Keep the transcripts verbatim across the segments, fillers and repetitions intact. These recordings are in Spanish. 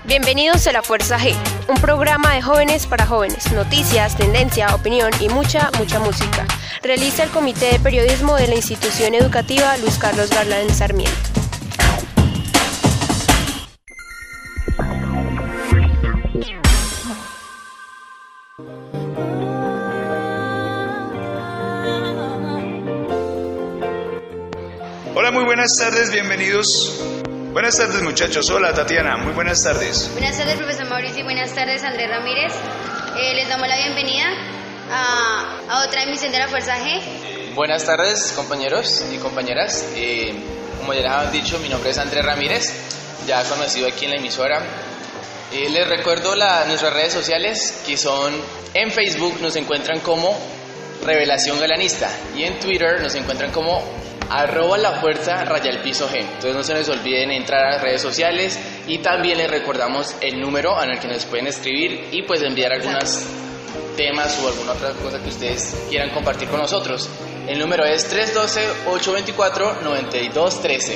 Bienvenidos a La Fuerza G, un programa de jóvenes para jóvenes, noticias, tendencia, opinión y mucha, mucha música. Realiza el Comité de Periodismo de la Institución Educativa Luis Carlos Garland Sarmiento. Hola, muy buenas tardes, bienvenidos. Buenas tardes, muchachos. Hola, Tatiana, muy buenas tardes. Buenas tardes, profesor Mauricio, y buenas tardes, Andrés Ramírez. Eh, les damos la bienvenida a, a otra emisión de La Fuerza G. Buenas tardes, compañeros y compañeras. Eh, como ya les han dicho, mi nombre es Andrés Ramírez, ya conocido aquí en la emisora. Eh, les recuerdo la, nuestras redes sociales, que son en Facebook nos encuentran como Revelación Galanista y en Twitter nos encuentran como arroba la fuerza raya el piso G. Entonces no se les olviden entrar a las redes sociales y también les recordamos el número en el que nos pueden escribir y pues enviar algunos temas o alguna otra cosa que ustedes quieran compartir con nosotros. El número es tres uno dos, ocho dos cuatro, nueve dos uno tres.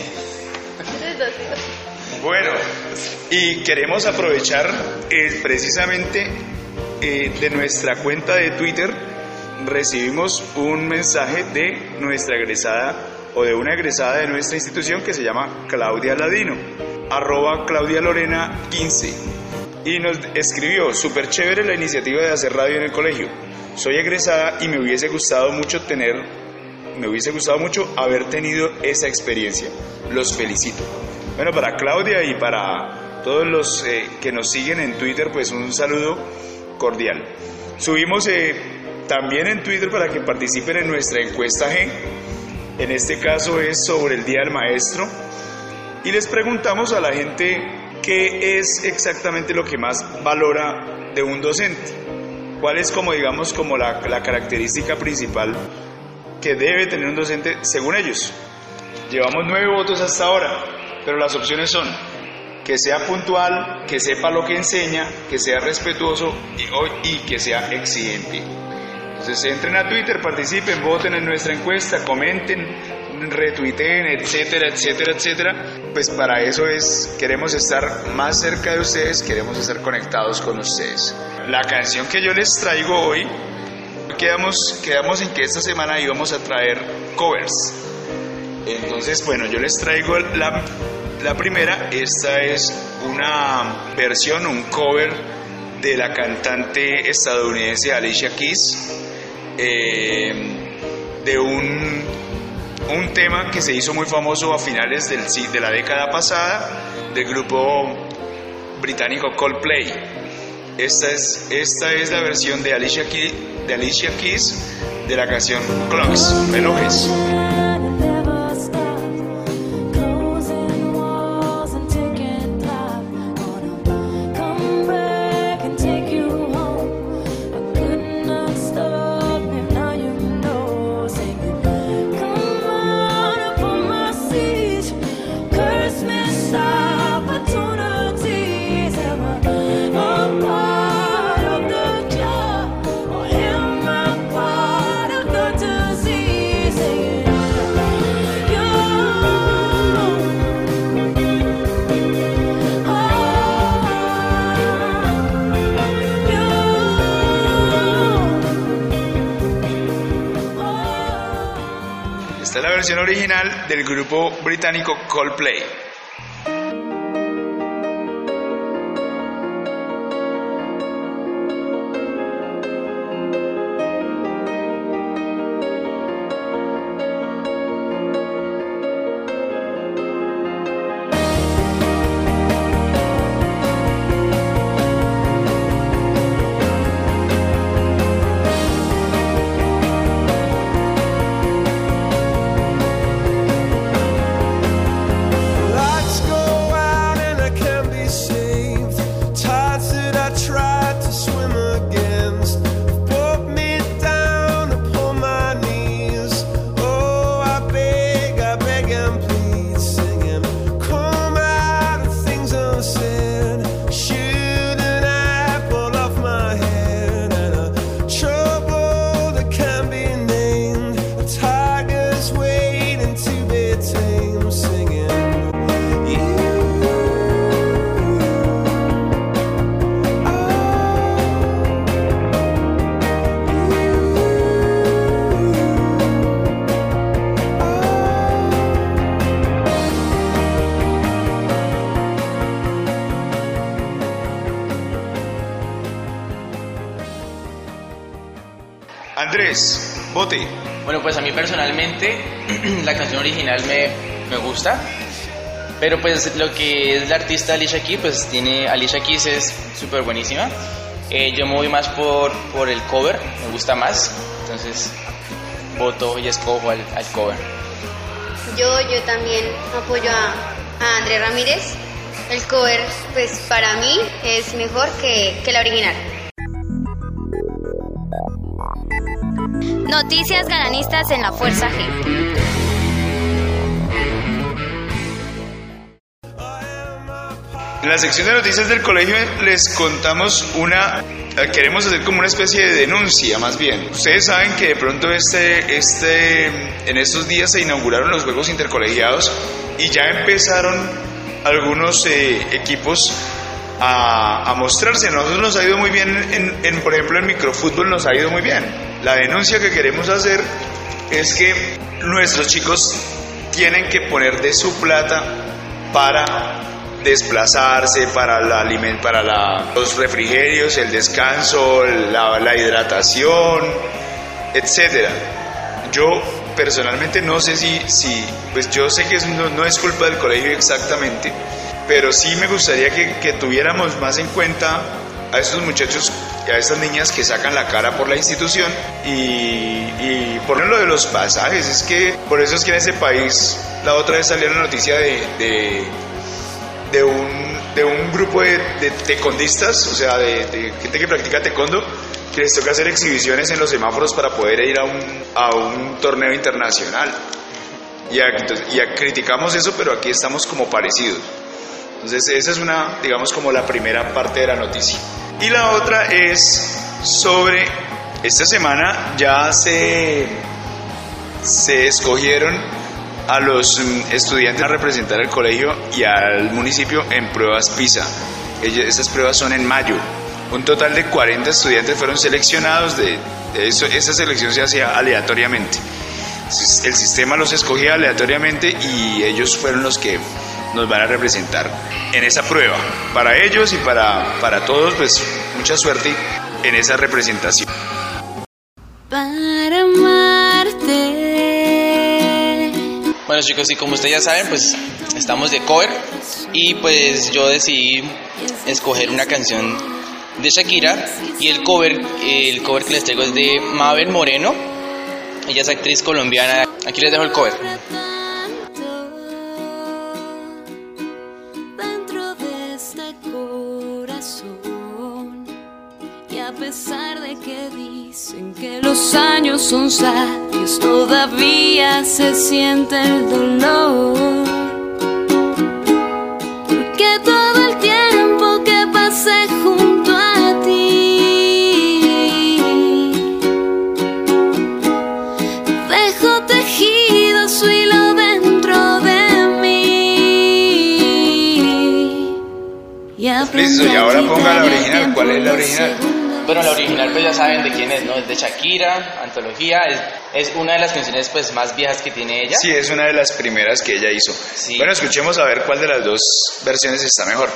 Bueno, y queremos aprovechar eh, precisamente eh, de nuestra cuenta de Twitter. Recibimos un mensaje de nuestra egresada o de una egresada de nuestra institución que se llama Claudia Ladino, arroba Claudia Lorena quince, y nos escribió: súper chévere la iniciativa de hacer radio en el colegio. Soy egresada y me hubiese gustado mucho tener, me hubiese gustado mucho haber tenido esa experiencia. Los felicito. Bueno, para Claudia y para todos los eh, que nos siguen en Twitter, pues un saludo cordial. Subimos eh, también en Twitter para que participen en nuestra encuesta G. En este caso es sobre el Día del Maestro. Y les preguntamos a la gente qué es exactamente lo que más valora de un docente. ¿Cuál es, como digamos, como la, la característica principal que debe tener un docente según ellos? Llevamos nueve votos hasta ahora, pero las opciones son que sea puntual, que sepa lo que enseña, que sea respetuoso y, y que sea exigente. Entonces entren a Twitter, participen, voten en nuestra encuesta, comenten, retuiteen, etcétera, etcétera, etcétera. Pues para eso es, queremos estar más cerca de ustedes, queremos estar conectados con ustedes. La canción que yo les traigo hoy, quedamos, quedamos en que esta semana íbamos a traer covers. Entonces, bueno, yo les traigo la, la primera. Esta es una versión, un cover de la cantante estadounidense Alicia Keys, eh, de un, un tema que se hizo muy famoso a finales del, de la década pasada, del grupo británico Coldplay. Esta es, esta es la versión de Alicia Keys, de Alicia Keys de la canción Clocks, relojes. Esta es la versión original del grupo británico Coldplay. La Andrés, vote. Bueno, pues a mí personalmente la canción original me, me gusta, pero pues lo que es la artista Alicia Keys, pues tiene, Alicia Keys es súper buenísima. Eh, yo me voy más por, por el cover, me gusta más, entonces voto y escojo al, al cover. Yo, yo también apoyo a, a Andrés Ramírez. El cover, pues para mí es mejor que, que la original. Noticias galanistas en la Fuerza G. En la sección de noticias del colegio les contamos una, queremos hacer como una especie de denuncia más bien. Ustedes saben que de pronto este, este, en estos días se inauguraron los Juegos Intercolegiados y ya empezaron algunos eh, equipos a, a mostrarse. A nosotros nos ha ido muy bien, en, en, por ejemplo en microfútbol nos ha ido muy bien. La denuncia que queremos hacer es que nuestros chicos tienen que poner de su plata para desplazarse, para, la, para la, los refrigerios, el descanso, la, la hidratación, etcétera. Yo personalmente no sé si, si pues yo sé que es, no, no es culpa del colegio exactamente, pero sí me gustaría que, que tuviéramos más en cuenta a estos muchachos y a estas niñas que sacan la cara por la institución y, y por lo de los pasajes. Es que por eso es que en ese país la otra vez salió la noticia de, de, de, un, de un grupo de, de tecondistas, o sea, de, de gente que practica taekwondo, que les toca hacer exhibiciones en los semáforos para poder ir a un, a un torneo internacional. Y, a, y a, criticamos eso, pero aquí estamos como parecidos. Entonces esa es una, digamos, como la primera parte de la noticia. Y la otra es sobre, esta semana ya se, se escogieron a los estudiantes a representar al colegio y al municipio en pruebas PISA. Ellas, esas pruebas son en mayo. Un total de cuarenta estudiantes fueron seleccionados. De, de eso, esa selección se hacía aleatoriamente. El sistema los escogía aleatoriamente y ellos fueron los que nos van a representar en esa prueba. Para ellos y para, para todos, pues mucha suerte en esa representación. Para amarte. Bueno chicos, y como ustedes ya saben, pues estamos de cover y pues yo decidí escoger una canción de Shakira y el cover, el cover que les traigo es de Mabel Moreno. Ella es actriz colombiana. Aquí les dejo el cover. Dentro de este corazón, y a pesar de que dicen que los años son sabios, todavía se siente el dolor. Porque todo el tiempo que pasé junto a ti, dejo tejido su hilo dentro de mí. Y listo, y ahora ponga la original. ¿Cuál es la original? Bueno, la original pues ya saben de quién es, ¿no? Es de Shakira, Antología, es, es una de las canciones pues más viejas que tiene ella. Sí, es una de las primeras que ella hizo. Sí. Bueno, escuchemos a ver cuál de las dos versiones está mejor.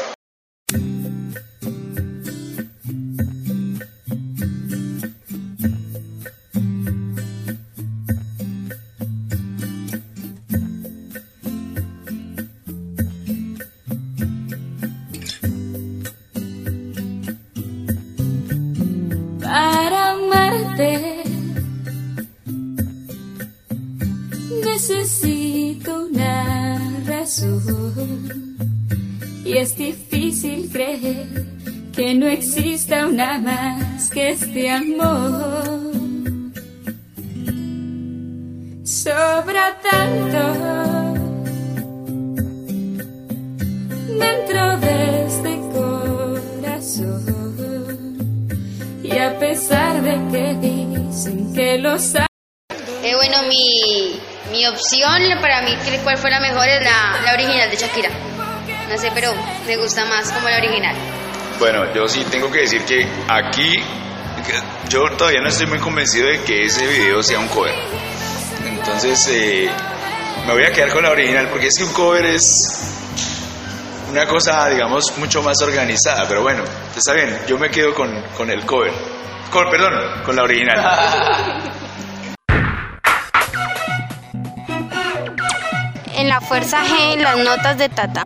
Para amarte necesito una razón, y es difícil creer que no exista una más que este amor. Sobra tanto dentro de este corazón, y a pesar de que dicen que los ha... Eh, bueno, mi, mi opción para mí, ¿cuál fue la mejor? Es la, la original de Shakira. No sé, pero me gusta más como la original. Bueno, yo sí tengo que decir que aquí yo todavía no estoy muy convencido de que ese video sea un cover. Entonces eh, me voy a quedar con la original, porque es que un cover es una cosa, digamos, mucho más organizada. Pero bueno, está bien, yo me quedo con, con el cover. Con, perdón, con la original. En la fuerza G, las notas de Tata.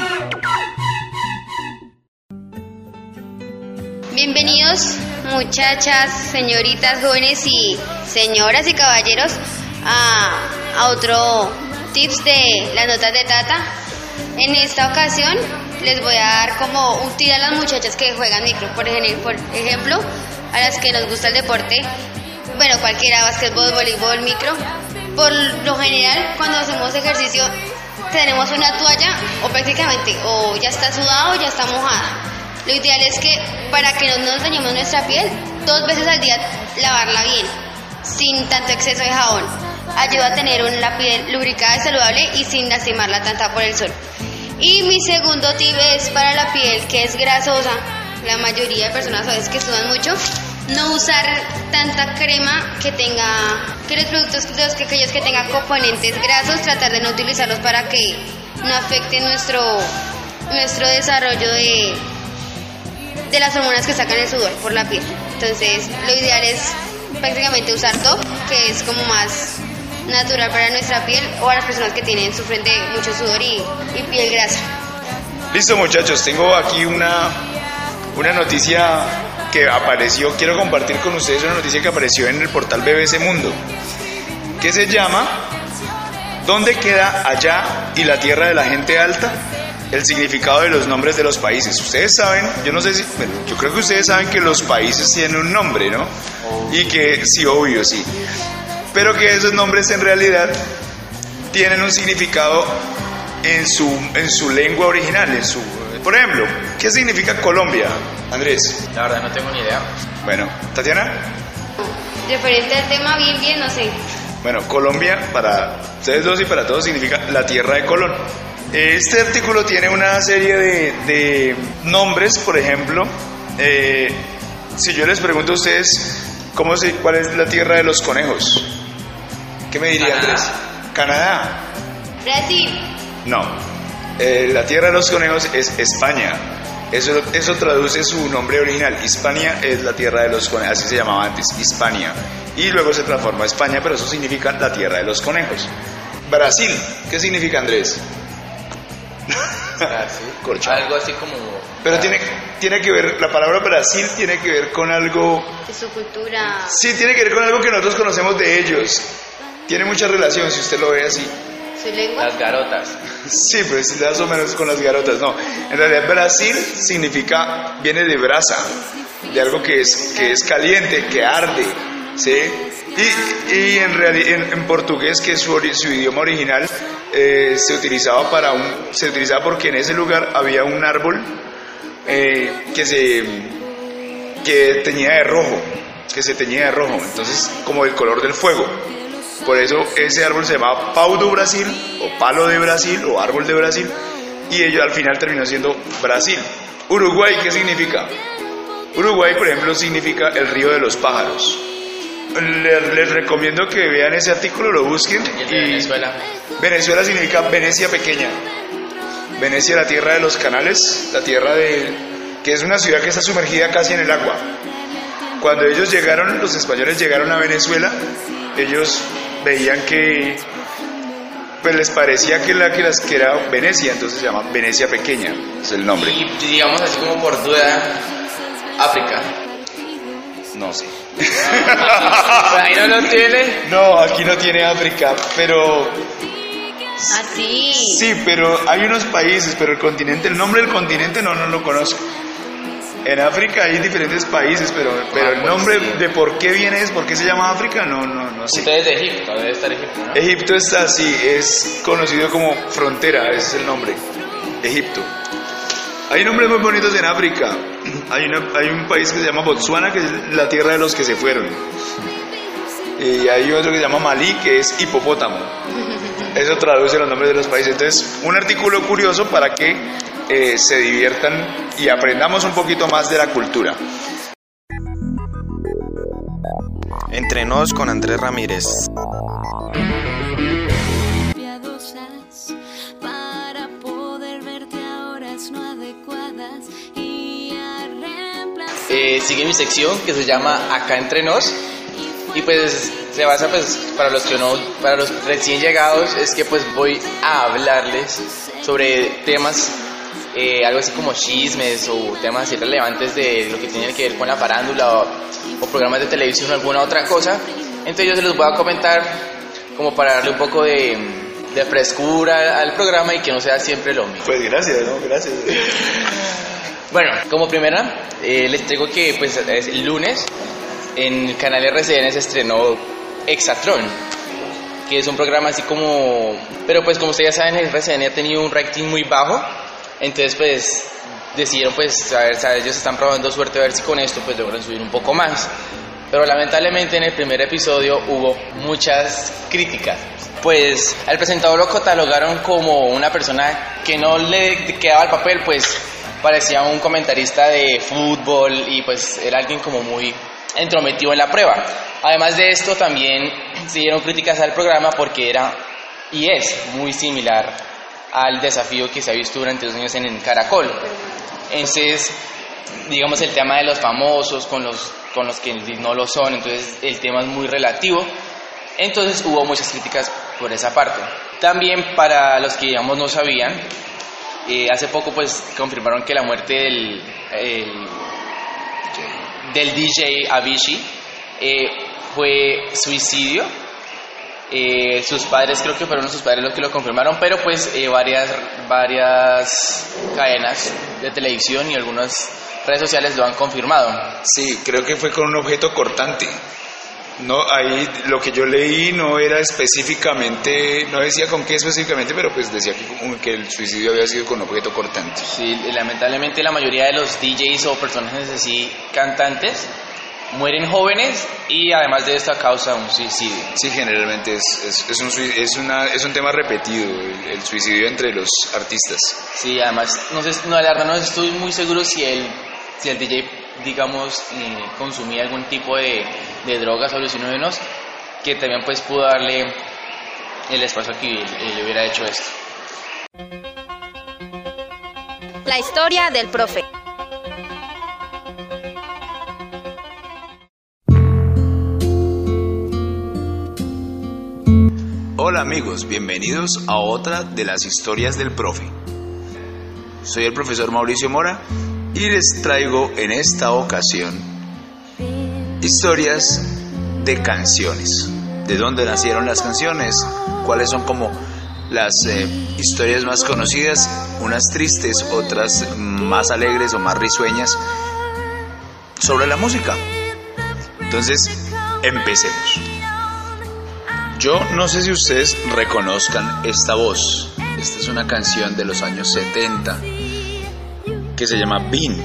Bienvenidos, muchachas, señoritas, jóvenes y señoras y caballeros, a, a otro tips de las notas de Tata. En esta ocasión les voy a dar como un tip a las muchachas que juegan micro, por ejemplo, a las que nos gusta el deporte, bueno, cualquiera, básquetbol, voleibol, micro. Por lo general, cuando hacemos ejercicio, tenemos una toalla o prácticamente o ya está sudada o ya está mojada. Lo ideal es que para que no nos dañemos nuestra piel, dos veces al día lavarla bien, sin tanto exceso de jabón. Ayuda a tener una piel lubricada y saludable y sin lastimarla tanta por el sol. Y mi segundo tip es para la piel que es grasosa. La mayoría de personas a veces que sudan mucho, no usar tanta crema que tenga, que los productos, los que, aquellos que tengan componentes grasos, tratar de no utilizarlos para que no afecten nuestro, nuestro desarrollo de, de las hormonas que sacan el sudor por la piel. Entonces, lo ideal es prácticamente usar top, que es como más natural para nuestra piel, o a las personas que tienen, sufren de mucho sudor y, y piel grasa. Listo, muchachos, tengo aquí una, una noticia que apareció, quiero compartir con ustedes una noticia que apareció en el portal B B C Mundo, que se llama ¿Dónde queda allá y la tierra de la gente alta? El significado de los nombres de los países. Ustedes saben, yo no sé si, bueno, yo creo que ustedes saben que los países tienen un nombre, ¿no? Y que, sí, obvio, sí, pero que esos nombres en realidad tienen un significado en su, en su lengua original, en su... Por ejemplo, ¿qué significa Colombia, Andrés? La verdad no tengo ni idea. Bueno, ¿Tatiana? Referente al tema, bien, bien, no sé. Bueno, Colombia, para ustedes dos y para todos, significa la tierra de Colón. Este artículo tiene una serie de, de nombres, por ejemplo, eh, si yo les pregunto a ustedes, ¿cómo se, ¿cuál es la tierra de los conejos? ¿Qué me diría Andrés? Canadá. Brasil. No. Eh, la tierra de los conejos es España. Eso, eso traduce su nombre original. Hispania es la tierra de los conejos, así se llamaba antes, Hispania. Y luego se transformó a España, pero eso significa la tierra de los conejos. Brasil, ¿qué significa, Andrés? Brasil. Algo así como... Pero tiene, tiene que ver, la palabra Brasil tiene que ver con algo... De su cultura. Sí, tiene que ver con algo que nosotros conocemos de ellos. Tiene mucha relación, si usted lo ve así. ¿Su lengua? Las garotas. Sí, pues más o menos con las garotas, no. En realidad Brasil significa, viene de brasa, de algo que es, que es caliente, que arde, ¿sí? Y, y en, reali- en, en portugués, que es su, su idioma original, eh, se utilizaba para un, se utilizaba porque en ese lugar había un árbol eh, que se, que teñía de rojo, que se teñía de rojo, entonces como el color del fuego. Por eso ese árbol se llamaba Pau do Brasil, o Palo de Brasil, o Árbol de Brasil, y ello al final terminó siendo Brasil. Uruguay, ¿qué significa? Uruguay, por ejemplo, significa el río de los pájaros. Les, les recomiendo que vean ese artículo, lo busquen. Y Venezuela. Venezuela significa Venecia pequeña. Venecia, la tierra de los canales, la tierra de... que es una ciudad que está sumergida casi en el agua. Cuando ellos llegaron, los españoles llegaron a Venezuela, ellos veían que pues les parecía que la que, las, que era Venecia, entonces se llama Venecia pequeña, es el nombre. Y digamos así como por duda, África. No sé. ¿Ahí no lo tiene? No, aquí no tiene África, pero... Así. Sí, pero hay unos países, pero el continente, el nombre del continente no, no lo conozco. En África hay diferentes países, pero, pero el nombre de por qué viene es, por qué se llama África, no, no, no sé. Usted es de Egipto, debe estar Egipto, ¿no? Egipto está así, es conocido como frontera, ese es el nombre, Egipto. Hay nombres muy bonitos en África. Hay, una, hay un país que se llama Botsuana, que es la tierra de los que se fueron. Y hay otro que se llama Malí, que es hipopótamo. Eso traduce los nombres de los países. Entonces, un artículo curioso para que eh, se diviertan y aprendamos un poquito más de la cultura. Entre nos con Andrés Ramírez. eh, sigue mi sección que se llama Acá Entre Nos. Y pues se basa, pues, para los que no, para los recién llegados, es que pues voy a hablarles sobre temas, eh, algo así como chismes o temas así relevantes de lo que tiene que ver con la farándula o, o programas de televisión o alguna otra cosa. Entonces yo se los voy a comentar como para darle un poco de, de frescura al programa y que no sea siempre lo mismo. Pues gracias, ¿no? Gracias. Bueno, como primera, eh, les traigo que pues es el lunes en el canal R C N se estrenó Exatron, que es un programa así como... Pero pues como ustedes ya saben, el R C N ha tenido un rating muy bajo, entonces pues decidieron pues, a ver, ¿sabes? Ellos están probando suerte a ver si con esto pues logran subir un poco más. Pero lamentablemente en el primer episodio hubo muchas críticas. Pues al presentador lo catalogaron como una persona que no le quedaba el papel, pues parecía un comentarista de fútbol y pues era alguien como muy entrometido en la prueba. Además de esto también se dieron críticas al programa porque era y es muy similar al desafío que se ha visto durante los años en, en Caracol. Entonces, digamos, el tema de los famosos con los, con los que no lo son, entonces el tema es muy relativo. Entonces hubo muchas críticas por esa parte. También para los que, digamos, no sabían, eh, hace poco pues confirmaron que la muerte del, el, del D J Avicii eh, fue suicidio. Eh, sus padres, creo que fueron sus padres los que lo confirmaron, pero pues eh, varias, varias cadenas de televisión y algunas redes sociales lo han confirmado. Sí, creo que fue con un objeto cortante. No, ahí lo que yo leí no era específicamente, no decía con qué específicamente, pero pues decía que, que el suicidio había sido con objeto cortante. Sí, lamentablemente la mayoría de los D Js o personajes así, cantantes, mueren jóvenes y además de esto a causa de un suicidio. Sí, generalmente es, es, es, un, es, una, es un tema repetido, el, el suicidio entre los artistas. Sí, además, no sé, no, la verdad no estoy muy seguro si el, si el D J, digamos, eh, consumía algún tipo de, de drogas o alucinógenos, que también pues pudo darle el espacio que le hubiera hecho esto. La historia del profe. Hola amigos, bienvenidos a otra de las historias del profe. Soy el profesor Mauricio Mora y les traigo en esta ocasión historias de canciones. ¿De dónde nacieron las canciones? ¿Cuáles son como las eh, historias más conocidas? Unas tristes, otras más alegres o más risueñas sobre la música. Entonces, empecemos. Yo no sé si ustedes reconozcan esta voz. Esta es una canción de los años setenta que se llama Bean.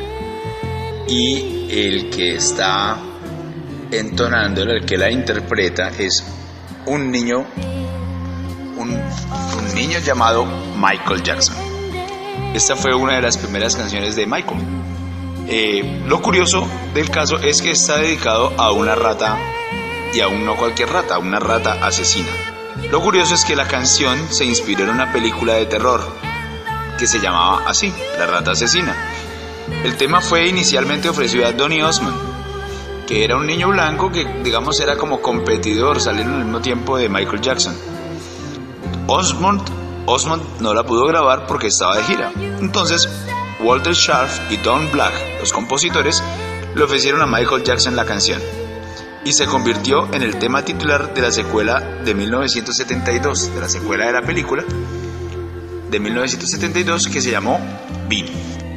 Y el que está entonándola, el que la interpreta, es un niño, un, un niño llamado Michael Jackson. Esta fue una de las primeras canciones de Michael. Eh, lo curioso del caso es que está dedicado a una rata, y aún no cualquier rata, una rata asesina. Lo curioso es que la canción se inspiró en una película de terror que se llamaba así, La Rata Asesina. El tema fue inicialmente ofrecido a Donny Osmond, que era un niño blanco que, digamos, era como competidor, salieron al mismo tiempo de Michael Jackson. Osmond, Osmond no la pudo grabar porque estaba de gira. Entonces, Walter Scharf y Don Black, los compositores, le ofrecieron a Michael Jackson la canción. Y se convirtió en el tema titular de la secuela de mil novecientos setenta y dos, de la secuela de la película de mil novecientos setenta y dos, que se llamó Bean.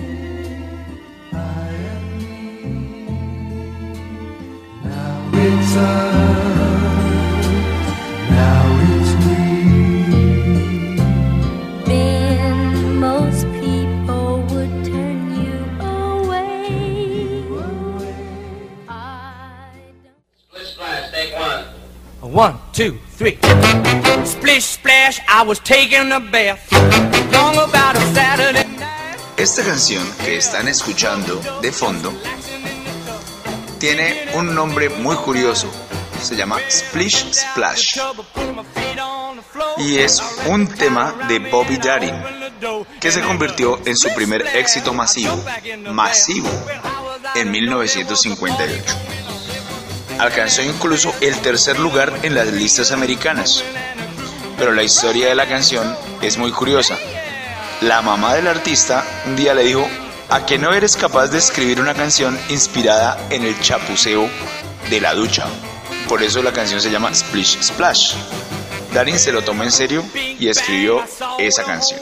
One, two, three. Splish, splash, I was taking a bath. Long about a Saturday night. Esta canción que están escuchando de fondo tiene un nombre muy curioso. Se llama Splish Splash. Y es un tema de Bobby Darin que se convirtió en su primer éxito masivo. Masivo. en mil novecientos cincuenta y ocho. Alcanzó incluso el tercer lugar en las listas americanas. Pero la historia de la canción es muy curiosa. La mamá del artista un día le dijo: ¿a que no eres capaz de escribir una canción inspirada en el chapuceo de la ducha? Por eso la canción se llama Splish Splash. Darin se lo tomó en serio y escribió esa canción.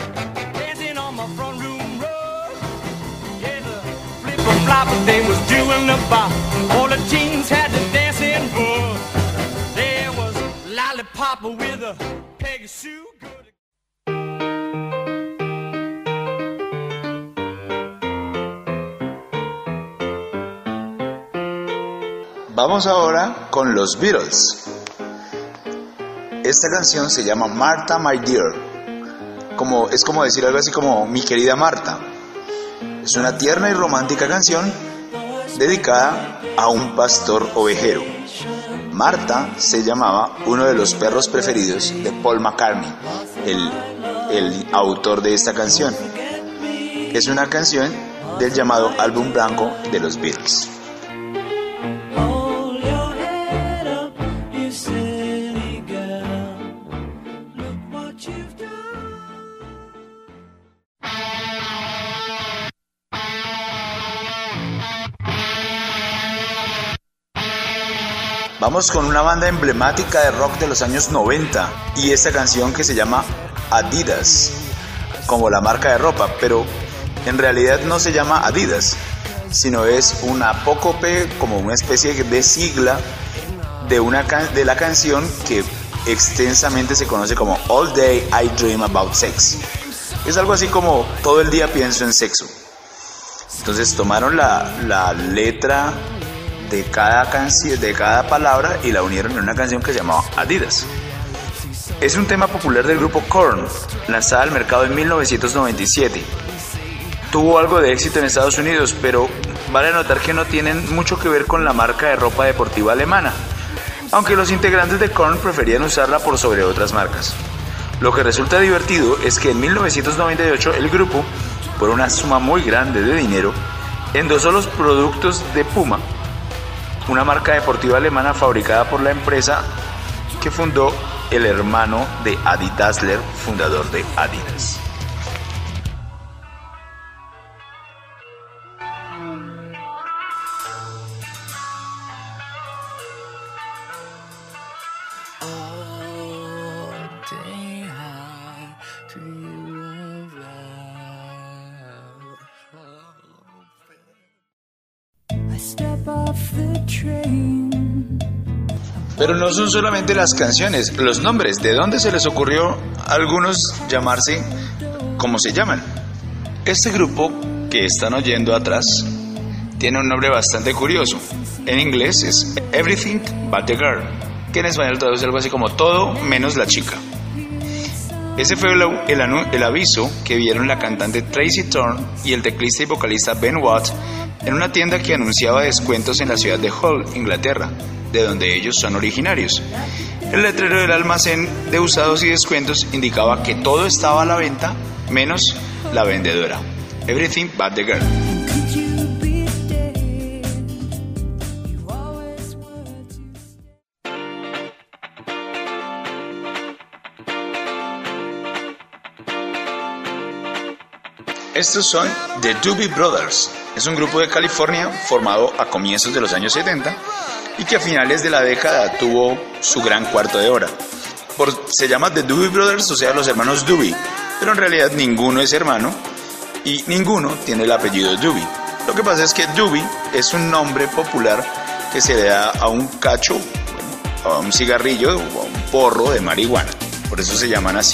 Vamos ahora con los Beatles. Esta canción se llama Martha My Dear. Como, es como decir algo así como mi querida Marta. Es una tierna y romántica canción dedicada a un pastor ovejero. Marta se llamaba uno de los perros preferidos de Paul McCartney, el, el autor de esta canción. Es una canción del llamado álbum blanco de los Beatles. Vamos con una banda emblemática de rock de los años noventa y esta canción que se llama Adidas, como la marca de ropa, pero en realidad no se llama Adidas, sino es un apócope, como una especie de sigla de, una can- de la canción que extensamente se conoce como All Day I Dream About Sex. Es algo así como todo el día pienso en sexo. Entonces tomaron la, la letra de cada canción, de cada palabra, y la unieron en una canción que se llamaba Adidas. Es un tema popular del grupo Korn, lanzada al mercado en mil novecientos noventa y siete. Tuvo algo de éxito en Estados Unidos, pero vale notar que no tienen mucho que ver con la marca de ropa deportiva alemana, aunque los integrantes de Korn preferían usarla por sobre otras marcas. Lo que resulta divertido es que en mil novecientos noventa y ocho el grupo, por una suma muy grande de dinero, endosó los productos de Puma, una marca deportiva alemana fabricada por la empresa que fundó el hermano de Adi Dassler, fundador de Adidas. Pero no son solamente las canciones, los nombres. ¿De dónde se les ocurrió a algunos llamarse como se llaman? Este grupo que están oyendo atrás tiene un nombre bastante curioso. En inglés es Everything But The Girl, que en español traduce algo así como todo menos la chica. Ese fue el, el, el aviso que vieron la cantante Tracy Thorn y el teclista y vocalista Ben Watt en una tienda que anunciaba descuentos en la ciudad de Hull, Inglaterra, de donde ellos son originarios. El letrero del almacén de usados y descuentos indicaba que todo estaba a la venta, menos la vendedora. Everything But The Girl. Estos son The Doobie Brothers. Es un grupo de California formado a comienzos de los años setenta y que a finales de la década tuvo su gran cuarto de hora. Por, se llama The Doobie Brothers, o sea, los hermanos Doobie, pero en realidad ninguno es hermano y ninguno tiene el apellido Doobie. Lo que pasa es que Doobie es un nombre popular que se le da a un cacho, a un cigarrillo o a un porro de marihuana. Por eso se llaman así.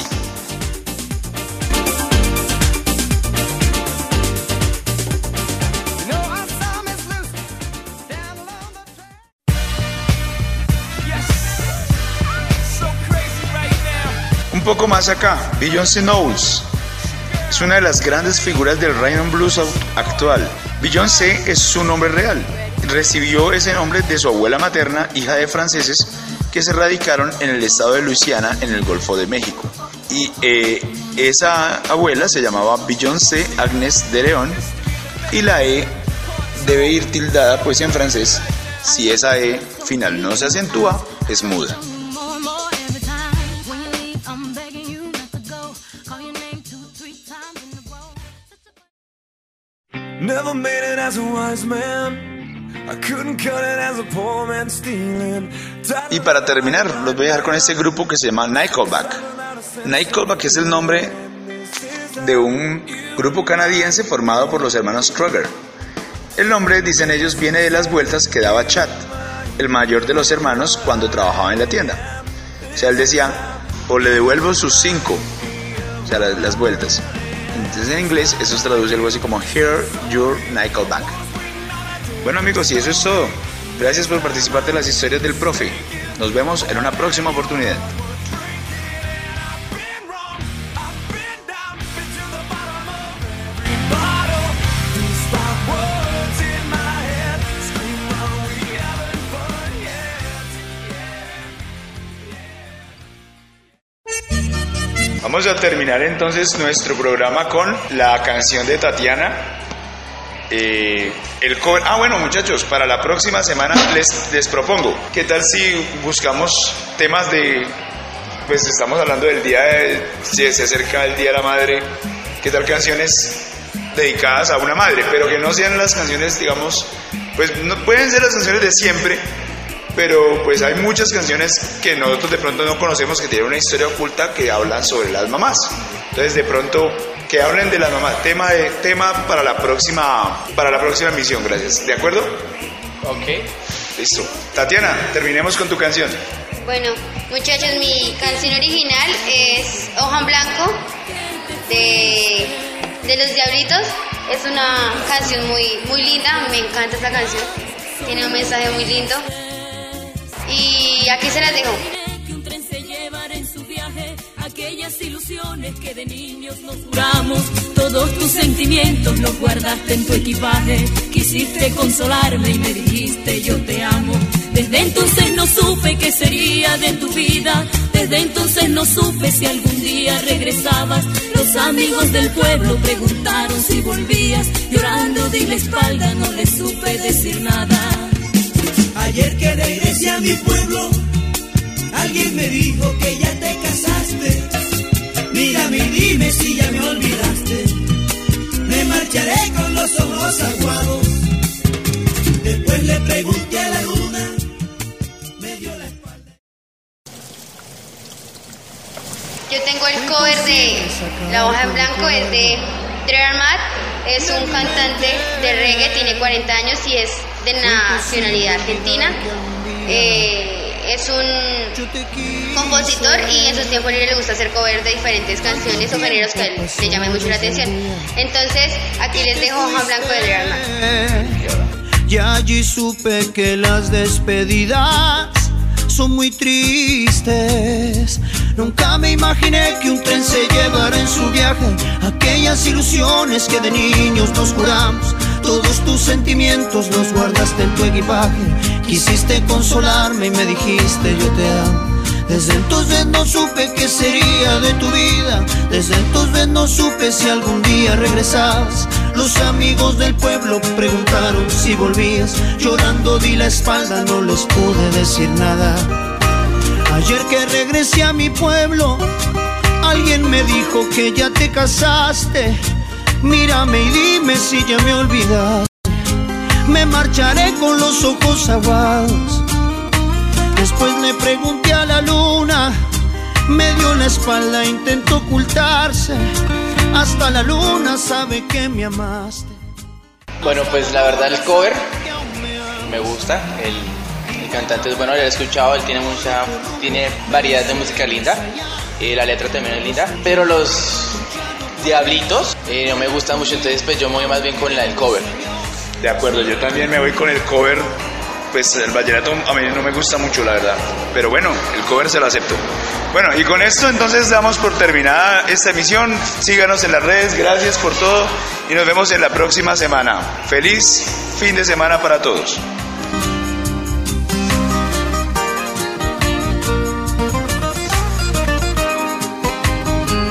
Un poco más acá, Beyoncé Knowles es una de las grandes figuras del Rhythm and Blues actual. Beyoncé es su nombre real. Recibió ese nombre de su abuela materna, hija de franceses que se radicaron en el estado de Luisiana, en el Golfo de México. Y eh, esa abuela se llamaba Beyoncé Agnes de León y la E debe ir tildada, pues en francés, si esa E final no se acentúa, es muda. Never made it as a wise man. I couldn't cut it as a poor man stealing. Y para terminar, los voy a dejar con este grupo que se llama Nickelback. Nickelback es el nombre de un grupo canadiense formado por los hermanos Kroeger. El nombre, dicen ellos, viene de las vueltas que daba Chad, el mayor de los hermanos, cuando trabajaba en la tienda. O sea, él decía, o le devuelvo sus cinco, o sea, las, las vueltas. Entonces en inglés eso se traduce algo así como Hear Your Nickelback. Bueno amigos, y eso es todo. Gracias por participar de las historias del profe. Nos vemos en una próxima oportunidad. Vamos a terminar entonces nuestro programa con la canción de Tatiana. Eh, el cover. Ah, bueno muchachos, para la próxima semana les, les propongo, ¿qué tal si buscamos temas de, pues estamos hablando del día de, si se acerca el Día de la Madre, ¿qué tal canciones dedicadas a una madre? Pero que no sean las canciones, digamos, pues no pueden ser las canciones de siempre, pero pues hay muchas canciones que nosotros de pronto no conocemos, que tienen una historia oculta, que hablan sobre las mamás. Entonces de pronto que hablen de las mamás, tema de tema para la próxima para la próxima emisión. Gracias. ¿De acuerdo? Ok. Listo. Tatiana, terminemos con tu canción. Bueno, muchachos, mi canción original es Hoja en Blanco de, de Los Diablitos. Es una canción muy muy linda, me encanta esta canción. Tiene un mensaje muy lindo. Y aquí se las dejo. Que un tren se llevará en su viaje aquellas ilusiones que de niños nos juramos. Todos tus sentimientos los guardaste en tu equipaje. Quisiste consolarme y me dijiste yo te amo. Desde entonces no supe qué sería de tu vida. Desde entonces no supe si algún día regresabas. Los amigos del pueblo preguntaron si volvías. Llorando di la espalda, no les supe decir nada. Ayer que regresé a mi pueblo, alguien me dijo que ya te casaste. Mírame y dime si ya me olvidaste. Me marcharé con los ojos aguados. Después le pregunté a la luna, me dio la espalda. Yo tengo el cover de La Hoja en Blanco, es de Trevor Matt. Es un cantante de reggae, tiene cuarenta años y es de nacionalidad argentina. Eh, es un compositor y en su tiempo libre le gusta hacer covers de diferentes canciones o géneros que le, le llamen mucho la atención. Entonces, aquí les dejo Hoja en Blanco de Trevor Matt. Ya allí supe que las despedidas son muy tristes. Nunca me imaginé que un tren se llevara en su viaje aquellas ilusiones que de niños nos juramos. Todos tus sentimientos los guardaste en tu equipaje. Quisiste consolarme y me dijiste yo te amo. Desde entonces no supe qué sería de tu vida. Desde entonces no supe si algún día regresabas. Los amigos del pueblo preguntaron si volvías. Llorando di la espalda, no les pude decir nada. Ayer que regresé a mi pueblo, alguien me dijo que ya te casaste. Mírame y dime si ya me olvidaste. Me marcharé con los ojos aguados. Después le pregunté a la luna, me dio la espalda, intentó ocultarse. Hasta la luna sabe que me amaste. Bueno, pues la verdad el cover me gusta. El, el cantante es bueno, lo he escuchado, él tiene mucha, tiene variedad de música linda. Eh, la letra también es linda, pero los Diablitos eh, no me gustan mucho, entonces pues yo me voy más bien con la del cover. De acuerdo, yo también me voy con el cover. Pues el vallenato a mí no me gusta mucho, la verdad, pero bueno, el cover se lo acepto. Bueno, y con esto entonces damos por terminada esta emisión. Síganos en las redes, gracias por todo y nos vemos en la próxima semana. Feliz fin de semana para todos.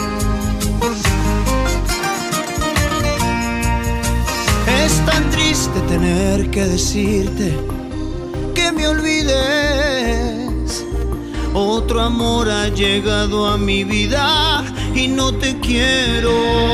Es tan triste triste tener que decirte que me olvides. Otro amor ha llegado a mi vida y no te quiero.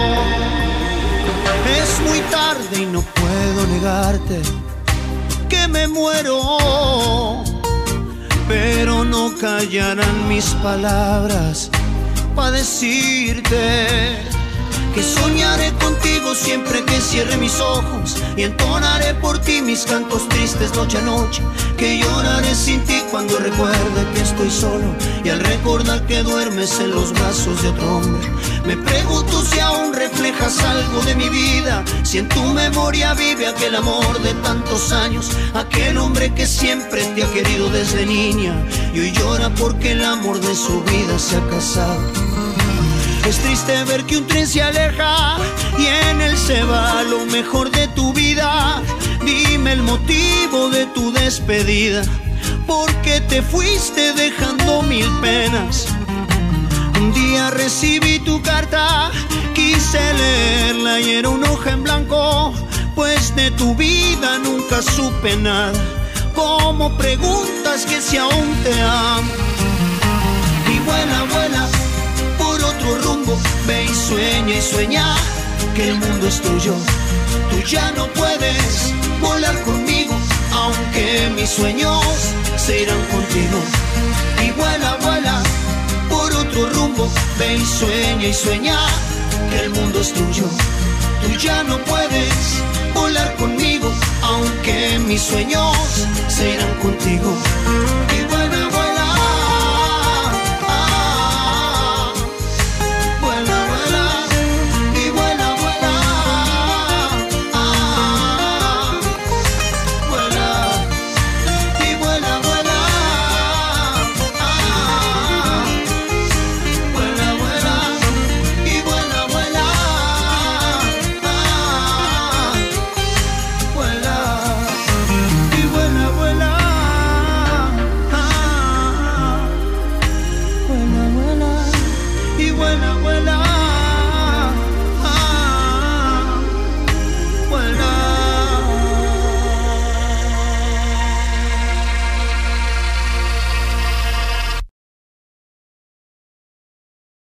Es muy tarde y no puedo negarte que me muero, pero no callarán mis palabras para decirte que soñaré contigo siempre que cierre mis ojos y entonaré por ti mis cantos tristes noche a noche, que lloraré sin ti cuando recuerde que estoy solo y al recordar que duermes en los brazos de otro hombre. Me pregunto si aún reflejas algo de mi vida, si en tu memoria vive aquel amor de tantos años, aquel hombre que siempre te ha querido desde niña y hoy llora porque el amor de su vida se ha casado. Es triste ver que un tren se aleja y en él se va lo mejor de tu vida. Dime el motivo de tu despedida, porque te fuiste dejando mil penas. Un día recibí tu carta, quise leerla y era una hoja en blanco, pues de tu vida nunca supe nada. ¿Cómo preguntas que si aún te amo? Y vuela, vuela por otro rumbo, ve y sueña y sueña que el mundo es tuyo. Tú ya no puedes volar conmigo, aunque mis sueños se irán contigo. Y vuela, vuela por otro rumbo, ve y sueña y sueña que el mundo es tuyo. Tú ya no puedes volar conmigo, aunque mis sueños se irán contigo. Y vuela, vuela. Vuela, vuela.